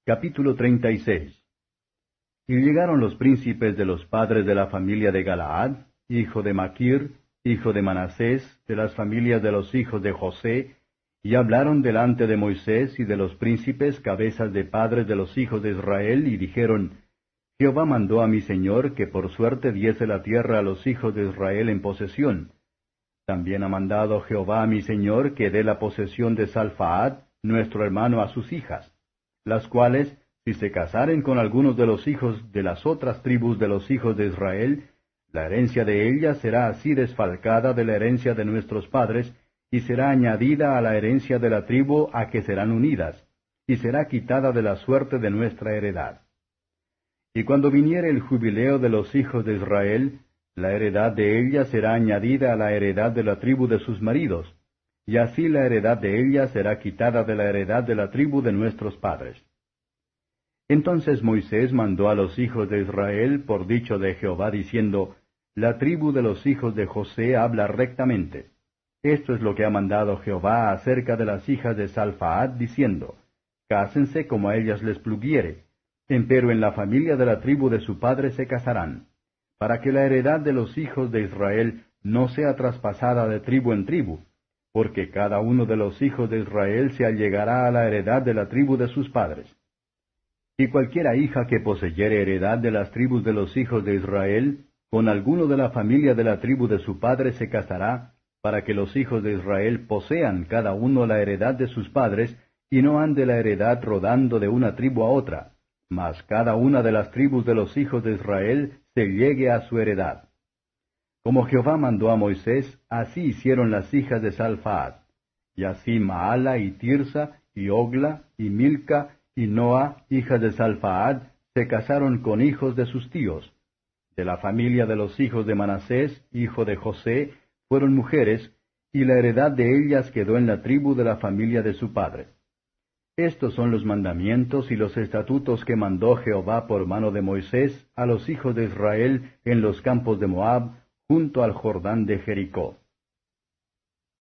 Capítulo 36. Y llegaron los príncipes de los padres de la familia de Galaad, hijo de Maquir, hijo de Manasés, de las familias de los hijos de José, y hablaron delante de Moisés y de los príncipes, cabezas de padres de los hijos de Israel, y dijeron, Jehová mandó a mi señor que por suerte diese la tierra a los hijos de Israel en posesión. También ha mandado Jehová a mi señor que dé la posesión de Salfaad, nuestro hermano, a sus hijas, las cuales, si se casaren con algunos de los hijos de las otras tribus de los hijos de Israel, la herencia de ellas será así desfalcada de la herencia de nuestros padres, y será añadida a la herencia de la tribu a que serán unidas, y será quitada de la suerte de nuestra heredad. Y cuando viniere el jubileo de los hijos de Israel, la heredad de ellas será añadida a la heredad de la tribu de sus maridos, y así la heredad de ellas será quitada de la heredad de la tribu de nuestros padres. Entonces Moisés mandó a los hijos de Israel por dicho de Jehová, diciendo, La tribu de los hijos de José habla rectamente. Esto es lo que ha mandado Jehová acerca de las hijas de Salfaad, diciendo, Cásense como a ellas les pluguiere, empero en la familia de la tribu de su padre se casarán, para que la heredad de los hijos de Israel no sea traspasada de tribu en tribu, porque cada uno de los hijos de Israel se allegará a la heredad de la tribu de sus padres. Y cualquiera hija que poseyere heredad de las tribus de los hijos de Israel, con alguno de la familia de la tribu de su padre se casará, para que los hijos de Israel posean cada uno la heredad de sus padres, y no ande la heredad rodando de una tribu a otra, mas cada una de las tribus de los hijos de Israel se llegue a su heredad. Como Jehová mandó a Moisés, así hicieron las hijas de Salfaad. Y así Maala y Tirsa, y Ogla, y Milca, y Noa, hijas de Salfaad, se casaron con hijos de sus tíos. De la familia de los hijos de Manasés, hijo de José, fueron mujeres, y la heredad de ellas quedó en la tribu de la familia de su padre. Estos son los mandamientos y los estatutos que mandó Jehová por mano de Moisés a los hijos de Israel en los campos de Moab, junto al Jordán de Jericó.